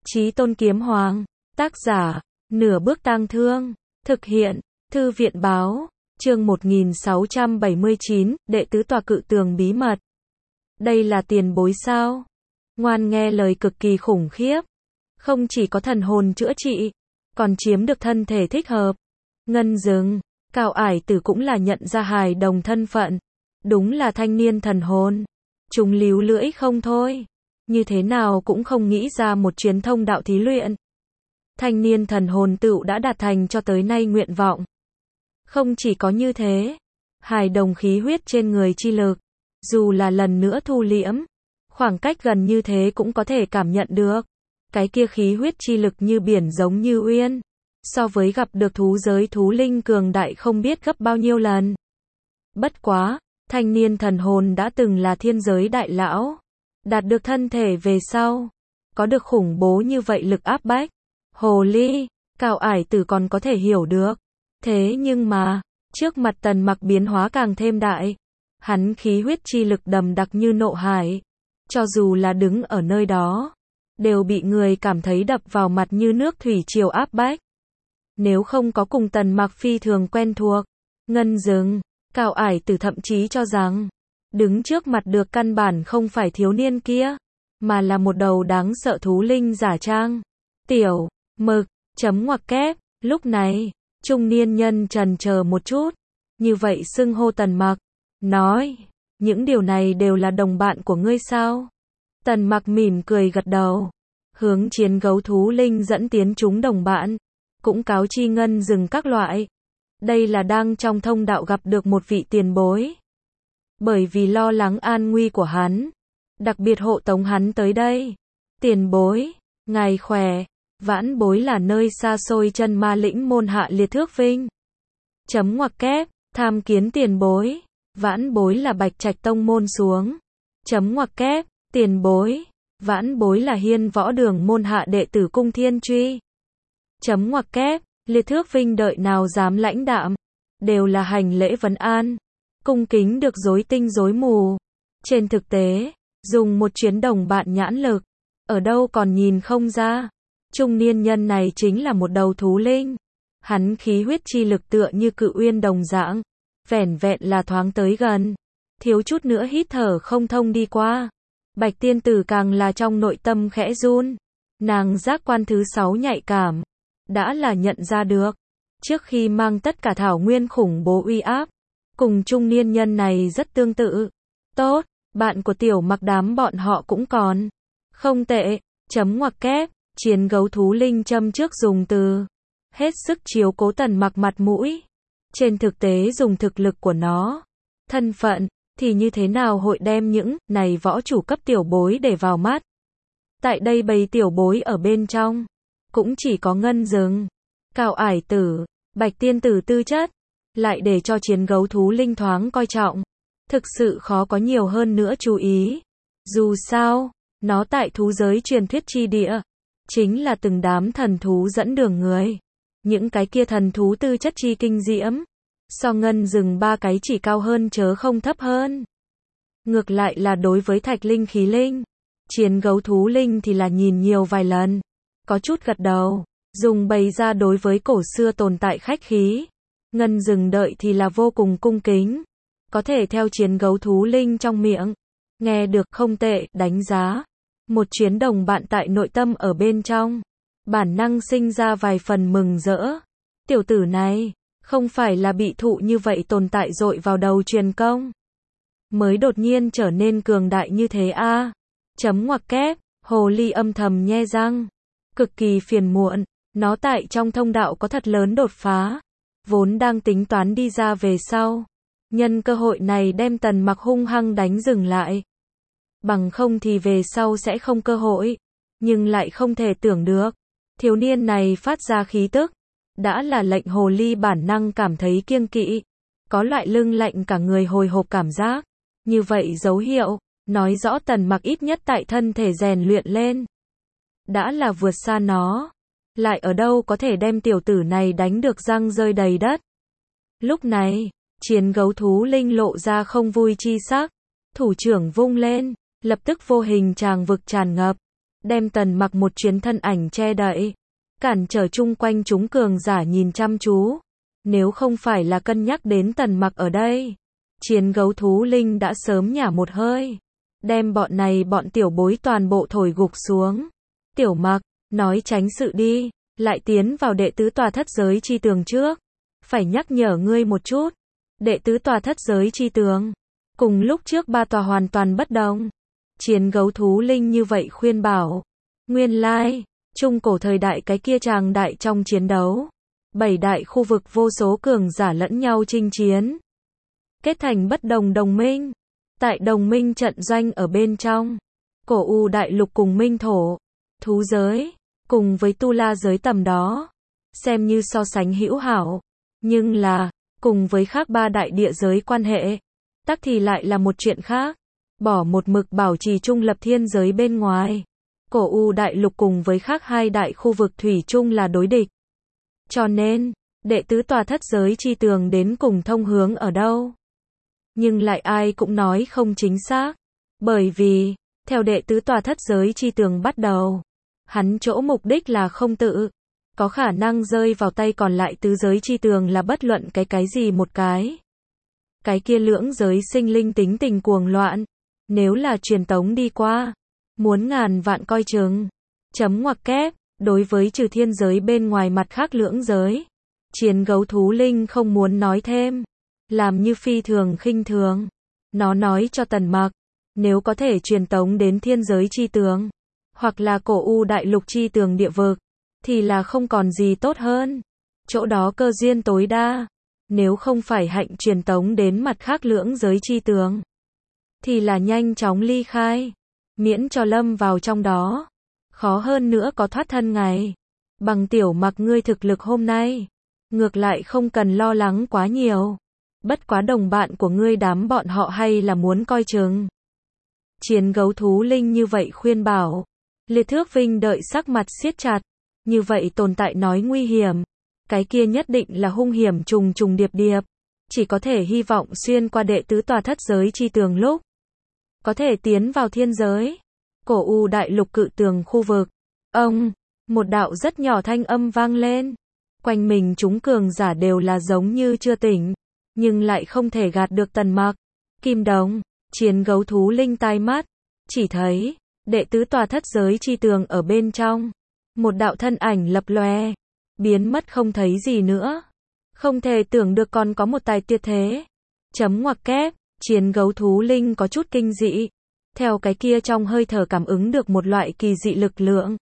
Chí Tôn Kiếm Hoàng. Tác giả, Nửa Bước Tang Thương. Thực hiện, Thư viện Báo. Chương 1679, đệ tứ tòa cự tường bí mật. Đây là tiền bối sao? Ngoan nghe lời cực kỳ khủng khiếp. Không chỉ có thần hồn chữa trị, còn chiếm được thân thể thích hợp. Ngân Dừng, Cao Ải Tử cũng là nhận ra hài đồng thân phận. Đúng là thanh niên thần hồn. Chúng líu lưỡi không thôi. Như thế nào cũng không nghĩ ra một chuyến thông đạo thí luyện. Thanh niên thần hồn tựu đã đạt thành cho tới nay nguyện vọng. Không chỉ có như thế, hài đồng khí huyết trên người chi lực, dù là lần nữa thu liễm, khoảng cách gần như thế cũng có thể cảm nhận được. Cái kia khí huyết chi lực như biển giống như uyên, so với gặp được thú giới thú linh cường đại không biết gấp bao nhiêu lần. Bất quá, thanh niên thần hồn đã từng là thiên giới đại lão, đạt được thân thể về sau, có được khủng bố như vậy lực áp bách. Hồ ly, Cao Ải Tử còn có thể hiểu được. Thế nhưng mà, trước mặt Tần Mặc biến hóa càng thêm đại. Hắn khí huyết chi lực đầm đặc như nộ hải. Cho dù là đứng ở nơi đó, đều bị người cảm thấy đập vào mặt như nước thủy triều áp bách. Nếu không có cùng Tần Mặc phi thường quen thuộc, Ngân Dừng, Cao Ải Tử thậm chí cho rằng, đứng trước mặt được căn bản không phải thiếu niên kia, mà là một đầu đáng sợ thú linh giả trang. Tiểu Mực, chấm ngoặc kép, lúc này, trung niên nhân chần chờ một chút, như vậy xưng hô Tần Mặc, nói, những điều này đều là đồng bạn của ngươi sao? Tần Mặc mỉm cười gật đầu, hướng chiến gấu thú linh dẫn tiến chúng đồng bạn, cũng cáo chi Ngân Dừng các loại. Đây là đang trong thông đạo gặp được một vị tiền bối. Bởi vì lo lắng an nguy của hắn, đặc biệt hộ tống hắn tới đây. Tiền bối, ngài khỏe. Vãn bối là nơi xa xôi chân ma lĩnh môn hạ liệt thước vinh. Chấm ngoặc kép, tham kiến tiền bối. Vãn bối là Bạch Trạch tông môn xuống. Chấm ngoặc kép, tiền bối. Vãn bối là Hiên Võ Đường môn hạ đệ tử Cung Thiên Truy. Chấm ngoặc kép, liệt thước vinh đợi nào dám lãnh đạm. Đều là hành lễ vấn an. Cung kính được rối tinh rối mù. Trên thực tế, dùng một chuyến đồng bạn nhãn lực, ở đâu còn nhìn không ra. Trung niên nhân này chính là một đầu thú linh. Hắn khí huyết chi lực tựa như cự uyên đồng dạng, vẻn vẹn là thoáng tới gần, thiếu chút nữa hít thở không thông đi qua. Bạch tiên tử càng là trong nội tâm khẽ run. Nàng giác quan thứ 6 nhạy cảm, đã là nhận ra được. Trước khi mang tất cả thảo nguyên khủng bố uy áp, cùng trung niên nhân này rất tương tự. Tốt, bạn của Tiểu Mặc đám bọn họ cũng còn không tệ. Chấm ngoặc kép. Chiến gấu thú linh châm trước dùng từ hết sức chiếu cố Tần Mặc mặt mũi. Trên thực tế dùng thực lực của nó, thân phận, thì như thế nào hội đem những này võ chủ cấp tiểu bối để vào mắt. Tại đây bầy tiểu bối ở bên trong, cũng chỉ có Ngân Dừng, Cao Ải Tử, Bạch tiên tử tư chất, lại để cho chiến gấu thú linh thoáng coi trọng. Thực sự khó có nhiều hơn nữa chú ý. Dù sao, nó tại thú giới truyền thuyết chi địa, chính là từng đám thần thú dẫn đường người. Những cái kia thần thú tư chất chi kinh diễm, so Ngân Dừng ba cái chỉ cao hơn chớ không thấp hơn. Ngược lại là đối với thạch linh khí linh, chiến gấu thú linh thì là nhìn nhiều vài lần, có chút gật đầu, dùng bày ra đối với cổ xưa tồn tại khách khí. Ngân Dừng đợi thì là vô cùng cung kính, có thể theo chiến gấu thú linh trong miệng nghe được không tệ đánh giá. Một chuyến đồng bạn tại nội tâm ở bên trong, bản năng sinh ra vài phần mừng rỡ. Tiểu tử này, không phải là bị thụ như vậy tồn tại dội vào đầu truyền công, mới đột nhiên trở nên cường đại như thế a. Chấm ngoặc kép, hồ ly âm thầm nhe răng, cực kỳ phiền muộn, nó tại trong thông đạo có thật lớn đột phá, vốn đang tính toán đi ra về sau, nhân cơ hội này đem Tần Mặc hung hăng đánh dừng lại. Bằng không thì về sau sẽ không cơ hội. Nhưng lại không thể tưởng được, thiếu niên này phát ra khí tức, đã là lệnh hồ ly bản năng cảm thấy kiêng kỵ, có loại lưng lạnh cả người hồi hộp cảm giác. Như vậy dấu hiệu, nói rõ Tần Mặc ít nhất tại thân thể rèn luyện lên, đã là vượt xa nó. Lại ở đâu có thể đem tiểu tử này đánh được răng rơi đầy đất. Lúc này, chiến gấu thú linh lộ ra không vui chi sắc, thủ trưởng vung lên. Lập tức vô hình tràng vực tràn ngập, đem Tần Mặc một chuyến thân ảnh che đậy, cản trở chung quanh chúng cường giả nhìn chăm chú. Nếu không phải là cân nhắc đến Tần Mặc ở đây, Chiến Gấu Thú Linh đã sớm nhả một hơi, đem bọn tiểu bối toàn bộ thổi gục xuống. Tiểu Mặc, nói tránh sự đi, lại tiến vào đệ tứ tòa thất giới chi tường trước. Phải nhắc nhở ngươi một chút, đệ tứ tòa thất giới chi tường, cùng lúc trước ba tòa hoàn toàn bất đồng. Chiến Gấu Thú Linh như vậy khuyên bảo. Nguyên lai, trung cổ thời đại cái kia tràng đại trong chiến đấu. 7 đại khu vực vô số cường giả lẫn nhau chinh chiến. Kết thành bất đồng đồng minh. Tại đồng minh trận doanh ở bên trong, Cổ U đại lục cùng Minh Thổ, Thú giới, cùng với Tu La giới tầm đó, xem như so sánh hữu hảo. Nhưng là, cùng với khác ba đại địa giới quan hệ, tắc thì lại là một chuyện khác. Bỏ một mực bảo trì trung lập thiên giới bên ngoài, Cổ U đại lục cùng với khác hai đại khu vực thủy chung là đối địch. Cho nên, đệ tứ tòa thất giới chi tường đến cùng thông hướng ở đâu? Nhưng lại ai cũng nói không chính xác. Bởi vì, theo đệ tứ tòa thất giới chi tường bắt đầu, hắn chỗ mục đích là không tự có khả năng rơi vào tay còn lại tứ giới chi tường là bất luận cái gì một cái. Cái kia lưỡng giới sinh linh tính tình cuồng loạn, nếu là truyền tống đi qua, muốn ngàn vạn coi chừng. Chấm ngoặc kép, đối với trừ thiên giới bên ngoài mặt khác lưỡng giới, Chiến Gấu Thú Linh không muốn nói thêm, làm như phi thường khinh thường. Nó nói cho Tần Mặc, nếu có thể truyền tống đến thiên giới chi tường, hoặc là Cổ U đại lục chi tường địa vực, thì là không còn gì tốt hơn. Chỗ đó cơ duyên tối đa, nếu không phải hạnh truyền tống đến mặt khác lưỡng giới chi tường, thì là nhanh chóng ly khai, miễn cho lâm vào trong đó. Khó hơn nữa có thoát thân ngày. Bằng Tiểu Mặc ngươi thực lực hôm nay, ngược lại không cần lo lắng quá nhiều. Bất quá đồng bạn của ngươi đám bọn họ hay là muốn coi chừng. Chiến Gấu Thú Linh như vậy khuyên bảo. Liệt Thước Vinh đợi sắc mặt siết chặt. Như vậy tồn tại nói nguy hiểm. Cái kia nhất định là hung hiểm trùng trùng điệp điệp. Chỉ có thể hy vọng xuyên qua đệ tứ tòa thất giới chi tường lúc có thể tiến vào thiên giới. Cổ U đại lục cự tường khu vực. Ông, một đạo rất nhỏ thanh âm vang lên. Quanh mình chúng cường giả đều là giống như chưa tỉnh, nhưng lại không thể gạt được Tần Mặc. Kim Đồng, Chiến Gấu Thú Linh tai mắt, chỉ thấy đệ tứ tòa thất giới chi tường ở bên trong, một đạo thân ảnh lập lòe, biến mất không thấy gì nữa. Không thể tưởng được còn có một tài tuyệt thế. Chấm ngoặc kép, Chiến Gấu Thú Linh có chút kinh dị. Theo cái kia trong hơi thở cảm ứng được một loại kỳ dị lực lượng.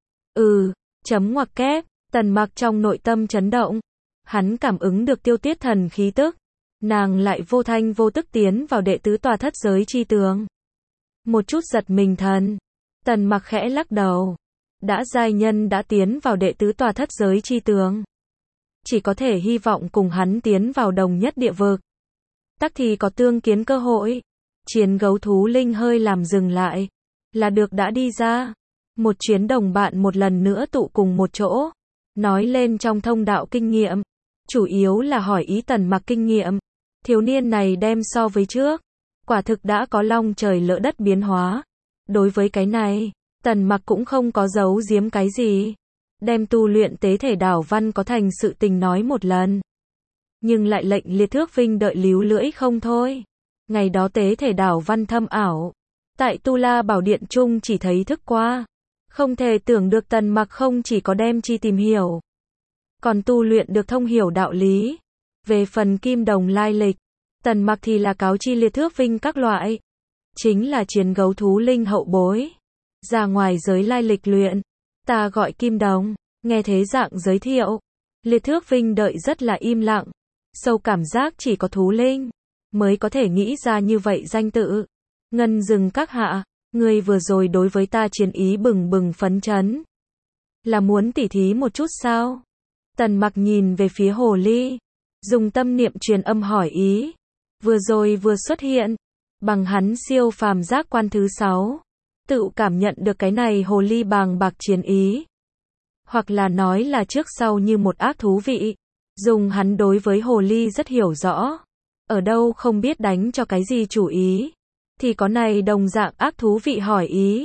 Chấm ngoặc kép, Tần Mặc trong nội tâm chấn động. Hắn cảm ứng được Tiêu Tiết Thần khí tức. Nàng lại vô thanh vô tức tiến vào đệ tứ tòa thất giới chi tường. Một chút giật mình thần. Tần Mặc khẽ lắc đầu. Đã giai nhân đã tiến vào đệ tứ tòa thất giới chi tường, chỉ có thể hy vọng cùng hắn tiến vào đồng nhất địa vực. Tắc thì có tương kiến cơ hội. Chiến Gấu Thú Linh hơi làm dừng lại. Là được đã đi ra. Một chuyến đồng bạn một lần nữa tụ cùng một chỗ. Nói lên trong thông đạo kinh nghiệm. Chủ yếu là hỏi ý Tần Mặc kinh nghiệm. Thiếu niên này đem so với trước. Quả thực đã có long trời lỡ đất biến hóa. Đối với cái này, Tần Mặc cũng không có giấu giếm cái gì. Đem tu luyện tế thể đảo văn có thành sự tình nói một lần. Nhưng lại lệnh Liệt Thước Vinh đợi líu lưỡi không thôi. Ngày đó tế thể đảo văn thâm ảo. Tại Tu La Bảo Điện Trung chỉ thấy thức qua. Không thể tưởng được Tần Mặc không chỉ có đem chi tìm hiểu, còn tu luyện được thông hiểu đạo lý. Về phần Kim Đồng lai lịch, Tần Mặc thì là cáo chi Liệt Thước Vinh các loại. Chính là Chiến Gấu Thú Linh hậu bối. Ra ngoài giới lai lịch luyện. Ta gọi Kim Đồng. Nghe thế dạng giới thiệu, Liệt Thước Vinh đợi rất là im lặng. Sâu cảm giác chỉ có Thú Linh mới có thể nghĩ ra như vậy danh tự. Ngân Dừng các hạ, ngươi vừa rồi đối với ta chiến ý bừng bừng phấn chấn. Là muốn tỉ thí một chút sao? Tần Mặc nhìn về phía hồ ly, dùng tâm niệm truyền âm hỏi ý. Vừa rồi vừa xuất hiện, bằng hắn siêu phàm giác quan thứ 6, tự cảm nhận được cái này hồ ly bàng bạc chiến ý. Hoặc là nói là trước sau như một ác thú vị. Dùng hắn đối với hồ ly rất hiểu rõ. Ở đâu không biết đánh cho cái gì chủ ý, thì có này đồng dạng ác thú vị hỏi ý.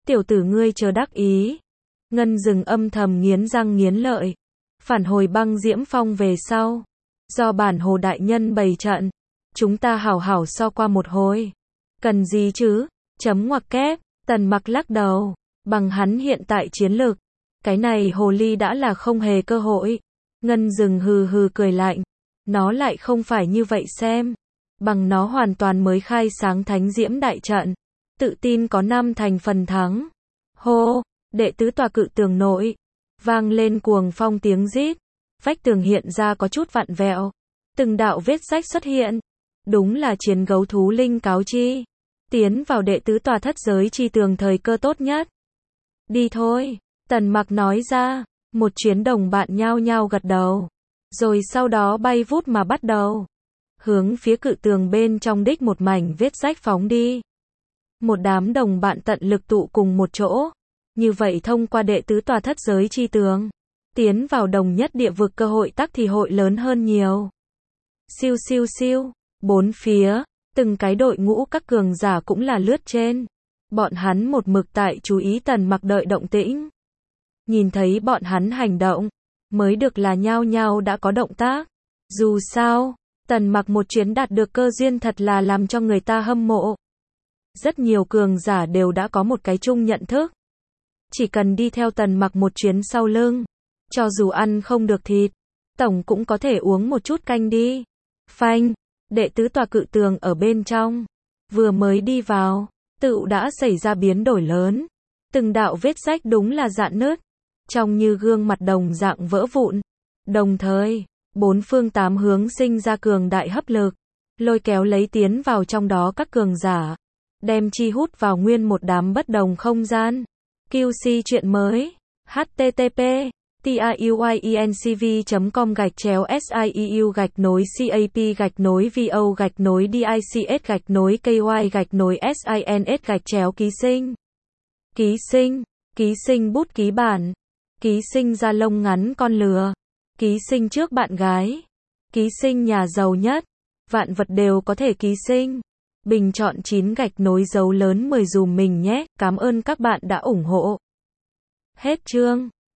Tiểu tử ngươi chớ đắc ý. Ngân Dừng âm thầm nghiến răng nghiến lợi. Phản hồi băng diễm phong về sau. Do bản hồ đại nhân bày trận. Chúng ta hảo hảo so qua một hồi. Cần gì chứ? Chấm ngoặc kép. Tần Mặc lắc đầu. Bằng hắn hiện tại chiến lực. Cái này hồ ly đã là không hề cơ hội. Ngân Dừng hừ hừ cười lạnh. Nó lại không phải như vậy xem. Bằng nó hoàn toàn mới khai sáng thánh diễm đại trận. Tự tin có 5 thành phần thắng. Hô, đệ tứ tòa cự tường nội. Vang lên cuồng phong tiếng rít. Vách tường hiện ra có chút vặn vẹo. Từng đạo vết rách xuất hiện. Đúng là chiến gấu thú linh cáo chi. Tiến vào đệ tứ tòa thất giới chi tường thời cơ tốt nhất. Đi thôi, Tần Mặc nói ra. Một chuyến đồng bạn nhao nhao gật đầu. Rồi sau đó bay vút mà bắt đầu. Hướng phía cự tường bên trong đích một mảnh vết rách phóng đi. Một đám đồng bạn tận lực tụ cùng một chỗ. Như vậy thông qua đệ tứ tòa thất giới chi tường. Tiến vào đồng nhất địa vực cơ hội tắc thì hội lớn hơn nhiều. Siêu siêu siêu. Bốn phía. Từng cái đội ngũ các cường giả cũng là lướt trên. Bọn hắn một mực tại chú ý Tần Mặc đợi động tĩnh. Nhìn thấy bọn hắn hành động. Mới được là nhao nhao đã có động tác. Dù sao, Tần Mặc một chuyến đạt được cơ duyên thật là làm cho người ta hâm mộ. Rất nhiều cường giả đều đã có một cái chung nhận thức. Chỉ cần đi theo Tần Mặc một chuyến sau lưng. Cho dù ăn không được thịt. Tổng cũng có thể uống một chút canh đi. Phanh. Đệ tứ tòa cự tường ở bên trong. Vừa mới đi vào. Tựu đã xảy ra biến đổi lớn. Từng đạo vết rách đúng là rạn nứt. Trông như gương mặt đồng dạng vỡ vụn. Đồng thời, bốn phương tám hướng sinh ra cường đại hấp lực. Lôi kéo lấy tiến vào trong đó các cường giả. Đem chi hút vào nguyên một đám bất đồng không gian. QC chuyện mới. http tiuyencv.com/scieu-vo-dics-ky-sins Ký sinh bút ký bản. Ký sinh da lông ngắn con lừa. Ký sinh trước bạn gái. Ký sinh nhà giàu nhất. Vạn vật đều có thể ký sinh. Bình chọn 9 gạch nối dấu lớn 10 dùm mình nhé. Cảm ơn các bạn đã ủng hộ. Hết chương.